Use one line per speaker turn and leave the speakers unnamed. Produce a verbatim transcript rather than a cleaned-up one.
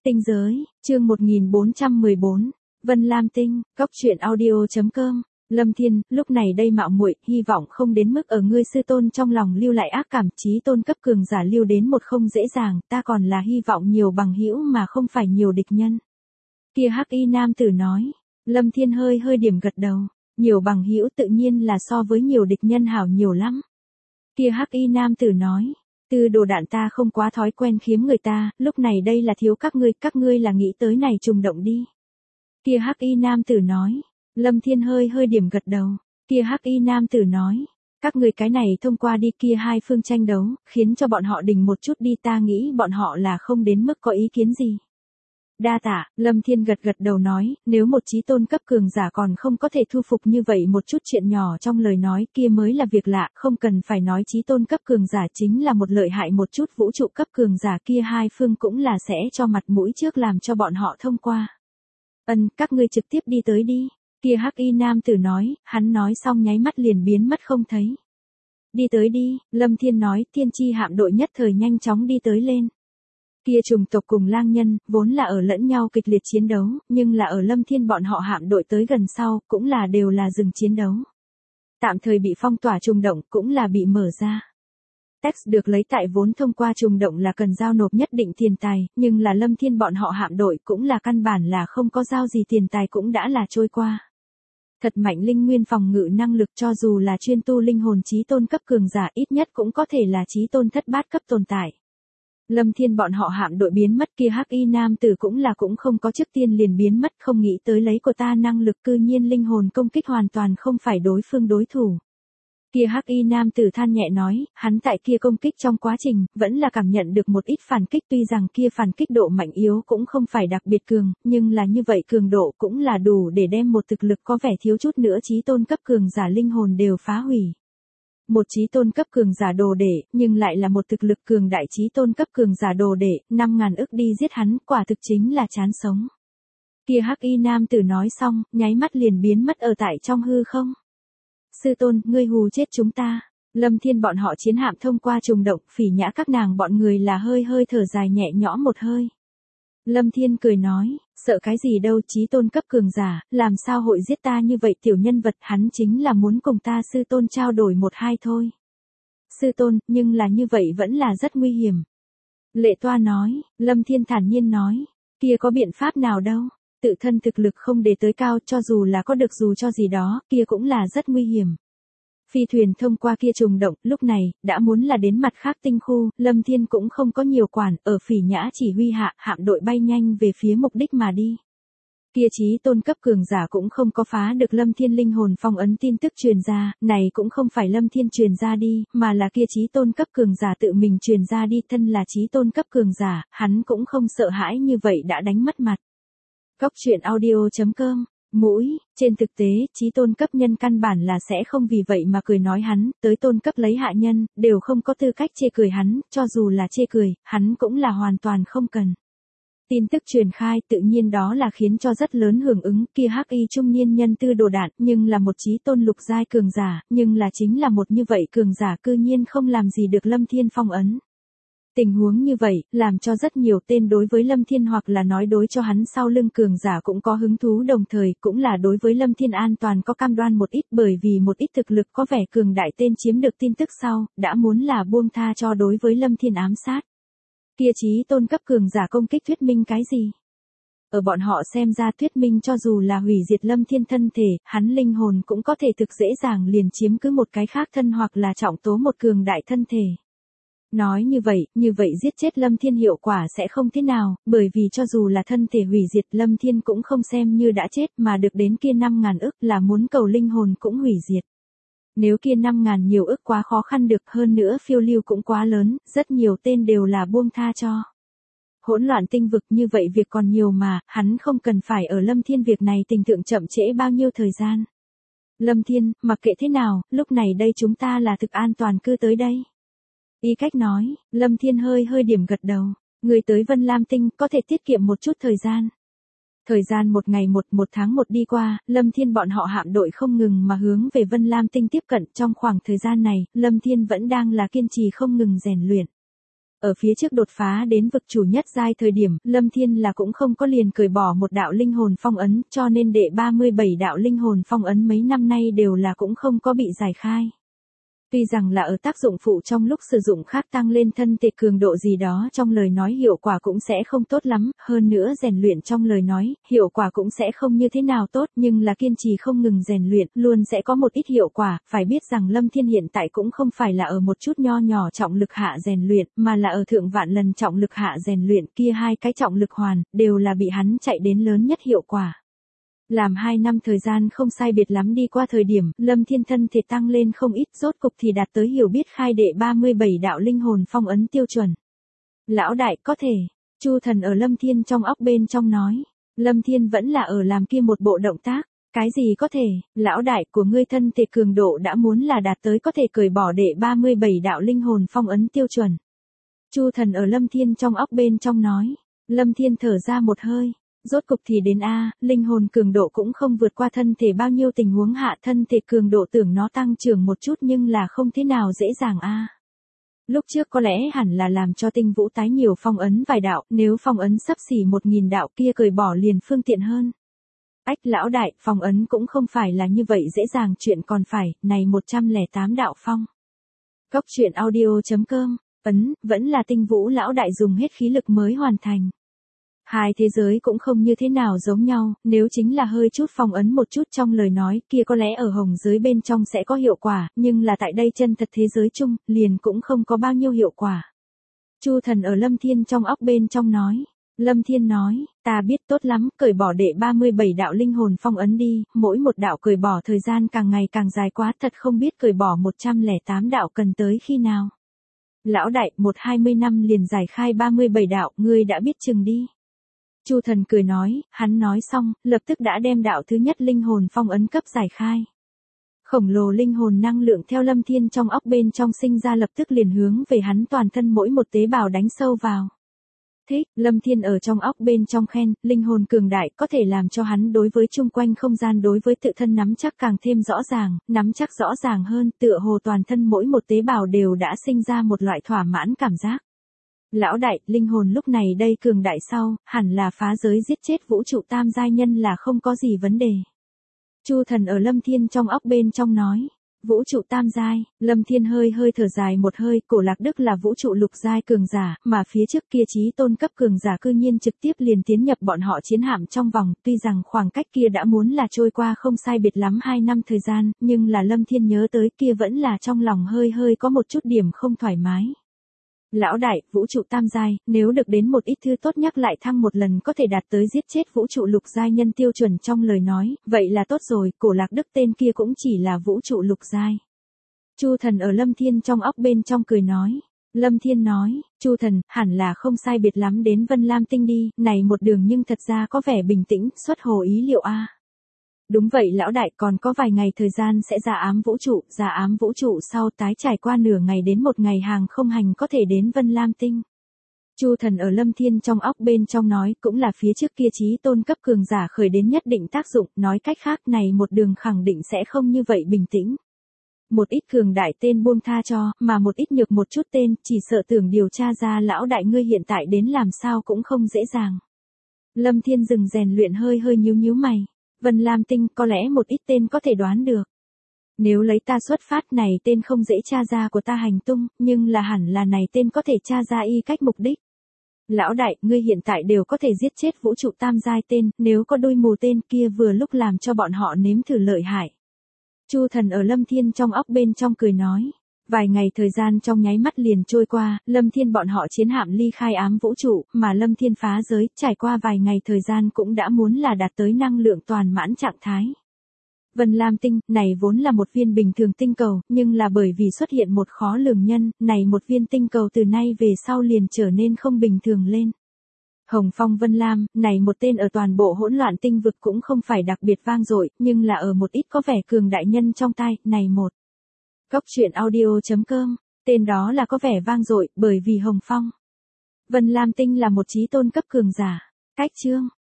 Tinh giới, chương một nghìn bốn trăm mười bốn, Vân Lam Tinh, góc truyện audio chấm com. Lâm Thiên, lúc này đây mạo muội, hy vọng không đến mức ở ngươi sư tôn trong lòng lưu lại ác cảm, chí tôn cấp cường giả lưu đến một không dễ dàng, ta còn là hy vọng nhiều bằng hữu mà không phải nhiều địch nhân. Kia hắc y nam tử nói. Lâm Thiên hơi hơi điểm gật đầu, nhiều bằng hữu tự nhiên là so với nhiều địch nhân hảo nhiều lắm. Kia hắc y nam tử nói. Tư đồ đạn ta không quá thói quen khiếm người ta, lúc này đây là thiếu các ngươi, các ngươi là nghĩ tới này trùng động đi. Kia hắc y nam tử nói. Lâm Thiên hơi hơi điểm gật đầu. Kia hắc y nam tử nói. Các ngươi cái này thông qua đi kia hai phương tranh đấu, khiến cho bọn họ đình một chút đi, ta nghĩ bọn họ là không đến mức có ý kiến gì. Đa tạ, Lâm Thiên gật gật đầu nói, nếu một chí tôn cấp cường giả còn không có thể thu phục như vậy một chút chuyện nhỏ trong lời nói kia mới là việc lạ, không cần phải nói chí tôn cấp cường giả chính là một lợi hại một chút vũ trụ cấp cường giả kia hai phương cũng là sẽ cho mặt mũi trước làm cho bọn họ thông qua. Ân, các ngươi trực tiếp đi tới đi, kia hắc y nam tử nói, hắn nói xong nháy mắt liền biến mất không thấy. Đi tới đi, Lâm Thiên nói, tiên tri hạm đội nhất thời nhanh chóng đi tới lên. Kia trùng tộc cùng lang nhân, vốn là ở lẫn nhau kịch liệt chiến đấu, nhưng là ở Lâm Thiên bọn họ hạm đội tới gần sau, cũng là đều là dừng chiến đấu. Tạm thời bị phong tỏa trùng động, cũng là bị mở ra. Tax được lấy tại vốn thông qua trùng động là cần giao nộp nhất định tiền tài, nhưng là Lâm Thiên bọn họ hạm đội cũng là căn bản là không có giao gì tiền tài cũng đã là trôi qua. Thật mạnh linh nguyên phòng ngự năng lực, cho dù là chuyên tu linh hồn chí tôn cấp cường giả ít nhất cũng có thể là chí tôn thất bát cấp tồn tại. Lâm Thiên bọn họ hạm đội biến mất, kia hắc y nam tử cũng là cũng không có trước tiên liền biến mất, không nghĩ tới lấy của ta năng lực cư nhiên linh hồn công kích hoàn toàn không phải đối phương đối thủ. Kia hắc y nam tử than nhẹ nói, hắn tại kia công kích trong quá trình, vẫn là cảm nhận được một ít phản kích, tuy rằng kia phản kích độ mạnh yếu cũng không phải đặc biệt cường, nhưng là như vậy cường độ cũng là đủ để đem một thực lực có vẻ thiếu chút nữa chí tôn cấp cường giả linh hồn đều phá hủy. Một chí tôn cấp cường giả đồ đệ, nhưng lại là một thực lực cường đại chí tôn cấp cường giả đồ đệ, năm ngàn ức đi giết hắn, quả thực chính là chán sống. Kia hắc y nam tử nói xong, nháy mắt liền biến mất ở tại trong hư không. Sư tôn, ngươi hù chết chúng ta. Lâm Thiên bọn họ chiến hạm thông qua trùng động, phỉ nhã các nàng bọn người là hơi hơi thở dài nhẹ nhõm một hơi. Lâm Thiên cười nói, sợ cái gì đâu, chí tôn cấp cường giả, làm sao hội giết ta như vậy tiểu nhân vật, hắn chính là muốn cùng ta sư tôn trao đổi một hai thôi. Sư tôn, nhưng là như vậy vẫn là rất nguy hiểm. Lệ Toa nói, Lâm Thiên thản nhiên nói, kia có biện pháp nào đâu, tự thân thực lực không để tới cao, cho dù là có được dù cho gì đó, kia cũng là rất nguy hiểm. Phi thuyền thông qua kia trùng động, lúc này, đã muốn là đến mặt khác tinh khu, Lâm Thiên cũng không có nhiều quản, ở phỉ nhã chỉ huy hạ, hạm đội bay nhanh về phía mục đích mà đi. Kia chí tôn cấp cường giả cũng không có phá được Lâm Thiên linh hồn phong ấn tin tức truyền ra, này cũng không phải Lâm Thiên truyền ra đi, mà là kia chí tôn cấp cường giả tự mình truyền ra đi, thân là chí tôn cấp cường giả, hắn cũng không sợ hãi như vậy đã đánh mất mặt. Góc truyện audio chấm com. Mũi, trên thực tế, chí tôn cấp nhân căn bản là sẽ không vì vậy mà cười nói hắn, tới tôn cấp lấy hạ nhân, đều không có tư cách chê cười hắn, cho dù là chê cười, hắn cũng là hoàn toàn không cần. Tin tức truyền khai tự nhiên đó là khiến cho rất lớn hưởng ứng, kia hắc y trung niên nhân Tư Đồ Đạn, nhưng là một chí tôn lục giai cường giả, nhưng là chính là một như vậy cường giả cư nhiên không làm gì được Lâm Thiên phong ấn. Tình huống như vậy, làm cho rất nhiều tên đối với Lâm Thiên hoặc là nói đối cho hắn sau lưng cường giả cũng có hứng thú, đồng thời cũng là đối với Lâm Thiên an toàn có cam đoan một ít, bởi vì một ít thực lực có vẻ cường đại tên chiếm được tin tức sau, đã muốn là buông tha cho đối với Lâm Thiên ám sát. Kia chí tôn cấp cường giả công kích thuyết minh cái gì? Ở bọn họ xem ra thuyết minh cho dù là hủy diệt Lâm Thiên thân thể, hắn linh hồn cũng có thể thực dễ dàng liền chiếm cứ một cái khác thân hoặc là trọng tố một cường đại thân thể. Nói như vậy, như vậy giết chết Lâm Thiên hiệu quả sẽ không thế nào, bởi vì cho dù là thân thể hủy diệt Lâm Thiên cũng không xem như đã chết mà được đến kia năm ngàn ức là muốn cầu linh hồn cũng hủy diệt. Nếu kia năm ngàn nhiều ức quá khó khăn được, hơn nữa phiêu lưu cũng quá lớn, rất nhiều tên đều là buông tha cho. Hỗn loạn tinh vực như vậy việc còn nhiều mà, hắn không cần phải ở Lâm Thiên việc này tình tượng chậm trễ bao nhiêu thời gian. Lâm Thiên, mặc kệ thế nào, lúc này đây chúng ta là thực an toàn cư tới đây. Y cách nói, Lâm Thiên hơi hơi điểm gật đầu, người tới Vân Lam Tinh có thể tiết kiệm một chút thời gian. Thời gian một ngày một một tháng một đi qua, Lâm Thiên bọn họ hạm đội không ngừng mà hướng về Vân Lam Tinh tiếp cận, trong khoảng thời gian này, Lâm Thiên vẫn đang là kiên trì không ngừng rèn luyện. Ở phía trước đột phá đến vực chủ nhất giai thời điểm, Lâm Thiên là cũng không có liền cởi bỏ một đạo linh hồn phong ấn, cho nên đệ ba mươi bảy đạo linh hồn phong ấn mấy năm nay đều là cũng không có bị giải khai. Tuy rằng là ở tác dụng phụ trong lúc sử dụng khác tăng lên thân thể cường độ gì đó trong lời nói hiệu quả cũng sẽ không tốt lắm, hơn nữa rèn luyện trong lời nói, hiệu quả cũng sẽ không như thế nào tốt, nhưng là kiên trì không ngừng rèn luyện, luôn sẽ có một ít hiệu quả, phải biết rằng Lâm Thiên hiện tại cũng không phải là ở một chút nho nhỏ trọng lực hạ rèn luyện, mà là ở thượng vạn lần trọng lực hạ rèn luyện, kia hai cái trọng lực hoàn, đều là bị hắn chạy đến lớn nhất hiệu quả. Làm hai năm thời gian không sai biệt lắm đi qua thời điểm, Lâm Thiên thân thể tăng lên không ít, rốt cục thì đạt tới hiểu biết khai đệ ba mươi bảy đạo linh hồn phong ấn tiêu chuẩn. Lão đại, có thể. Chu Thần ở Lâm Thiên trong óc bên trong nói. Lâm Thiên vẫn là ở làm kia một bộ động tác. Cái gì có thể, lão đại của ngươi thân thể cường độ đã muốn là đạt tới có thể cởi bỏ đệ ba mươi bảy đạo linh hồn phong ấn tiêu chuẩn. Chu Thần ở Lâm Thiên trong óc bên trong nói. Lâm Thiên thở ra một hơi. Rốt cục thì đến A, linh hồn cường độ cũng không vượt qua thân thể bao nhiêu tình huống hạ, thân thể cường độ tưởng nó tăng trưởng một chút nhưng là không thế nào dễ dàng A. Lúc trước có lẽ hẳn là làm cho tinh vũ tái nhiều phong ấn vài đạo, nếu phong ấn sắp xỉ một nghìn đạo kia cởi bỏ liền phương tiện hơn. Ách lão đại, phong ấn cũng không phải là như vậy dễ dàng chuyện còn phải, này một trăm lẻ tám đạo phong. Cốc truyện audio chấm com, ấn, vẫn là tinh vũ lão đại dùng hết khí lực mới hoàn thành. Hai thế giới cũng không như thế nào giống nhau, nếu chính là hơi chút phong ấn một chút trong lời nói kia có lẽ ở hồng giới bên trong sẽ có hiệu quả, nhưng là tại đây chân thật thế giới chung, liền cũng không có bao nhiêu hiệu quả. Chu Thần ở Lâm Thiên trong óc bên trong nói. Lâm Thiên nói, ta biết tốt lắm, cởi bỏ đệ ba mươi bảy đạo linh hồn phong ấn đi, mỗi một đạo cởi bỏ thời gian càng ngày càng dài quá, thật không biết cởi bỏ một trăm lẻ tám đạo cần tới khi nào. Lão đại, một hai mươi năm liền giải khai ba mươi bảy đạo, ngươi đã biết chừng đi. Chu Thần cười nói, hắn nói xong, lập tức đã đem đạo thứ nhất linh hồn phong ấn cấp giải khai. Khổng lồ linh hồn năng lượng theo Lâm Thiên trong óc bên trong sinh ra lập tức liền hướng về hắn toàn thân mỗi một tế bào đánh sâu vào. Thích, Lâm Thiên ở trong óc bên trong khen, linh hồn cường đại có thể làm cho hắn đối với chung quanh không gian đối với tự thân nắm chắc càng thêm rõ ràng, nắm chắc rõ ràng hơn, tựa hồ toàn thân mỗi một tế bào đều đã sinh ra một loại thỏa mãn cảm giác. Lão đại, linh hồn lúc này đây cường đại sau, hẳn là phá giới giết chết vũ trụ tam giai nhân là không có gì vấn đề. Chu Thần ở Lâm Thiên trong óc bên trong nói. Vũ trụ tam giai, Lâm Thiên hơi hơi thở dài một hơi, Cổ Lạc Đức là vũ trụ lục giai cường giả, mà phía trước kia chí tôn cấp cường giả cư nhiên trực tiếp liền tiến nhập bọn họ chiến hạm trong vòng, tuy rằng khoảng cách kia đã muốn là trôi qua không sai biệt lắm hai năm thời gian, nhưng là Lâm Thiên nhớ tới kia vẫn là trong lòng hơi hơi có một chút điểm không thoải mái. Lão đại, vũ trụ tam giai, nếu được đến một ít thư tốt nhắc lại thăng một lần có thể đạt tới giết chết vũ trụ lục giai nhân tiêu chuẩn trong lời nói, vậy là tốt rồi, Cổ Lạc Đức tên kia cũng chỉ là vũ trụ lục giai. Chu Thần ở Lâm Thiên trong óc bên trong cười nói. Lâm Thiên nói, Chu Thần, hẳn là không sai biệt lắm đến Vân Lam Tinh đi, này một đường nhưng thật ra có vẻ bình tĩnh, xuất hồ ý liệu a. Đúng vậy lão đại, còn có vài ngày thời gian sẽ ra ám vũ trụ, ra ám vũ trụ sau tái trải qua nửa ngày đến một ngày hàng không hành có thể đến Vân Lam Tinh. Chu Thần ở Lâm Thiên trong óc bên trong nói, cũng là phía trước kia chí tôn cấp cường giả khởi đến nhất định tác dụng, nói cách khác này một đường khẳng định sẽ không như vậy bình tĩnh. Một ít cường đại tên buông tha cho, mà một ít nhược một chút tên, chỉ sợ tưởng điều tra ra lão đại ngươi hiện tại đến làm sao cũng không dễ dàng. Lâm Thiên dừng rèn luyện hơi hơi nhíu nhíu mày. Vân Lam Tinh có lẽ một ít tên có thể đoán được. Nếu lấy ta xuất phát này tên không dễ tra ra của ta hành tung, nhưng là hẳn là này tên có thể tra ra y cách mục đích. Lão đại, ngươi hiện tại đều có thể giết chết vũ trụ tam giai tên, nếu có đôi mù tên kia vừa lúc làm cho bọn họ nếm thử lợi hại. Chu Thần ở Lâm Thiên trong óc bên trong cười nói. Vài ngày thời gian trong nháy mắt liền trôi qua, Lâm Thiên bọn họ chiến hạm ly khai ám vũ trụ, mà Lâm Thiên phá giới, trải qua vài ngày thời gian cũng đã muốn là đạt tới năng lượng toàn mãn trạng thái. Vân Lam Tinh, này vốn là một viên bình thường tinh cầu, nhưng là bởi vì xuất hiện một khó lường nhân, này một viên tinh cầu từ nay về sau liền trở nên không bình thường lên. Hồng Phong Vân Lam, này một tên ở toàn bộ hỗn loạn tinh vực cũng không phải đặc biệt vang dội, nhưng là ở một ít có vẻ cường đại nhân trong tai, này một. Cốc truyện audio chấm com, tên đó là có vẻ vang dội, bởi vì Hồng Phong. Vân Lam Tinh là một chí tôn cấp cường giả. Cách chương,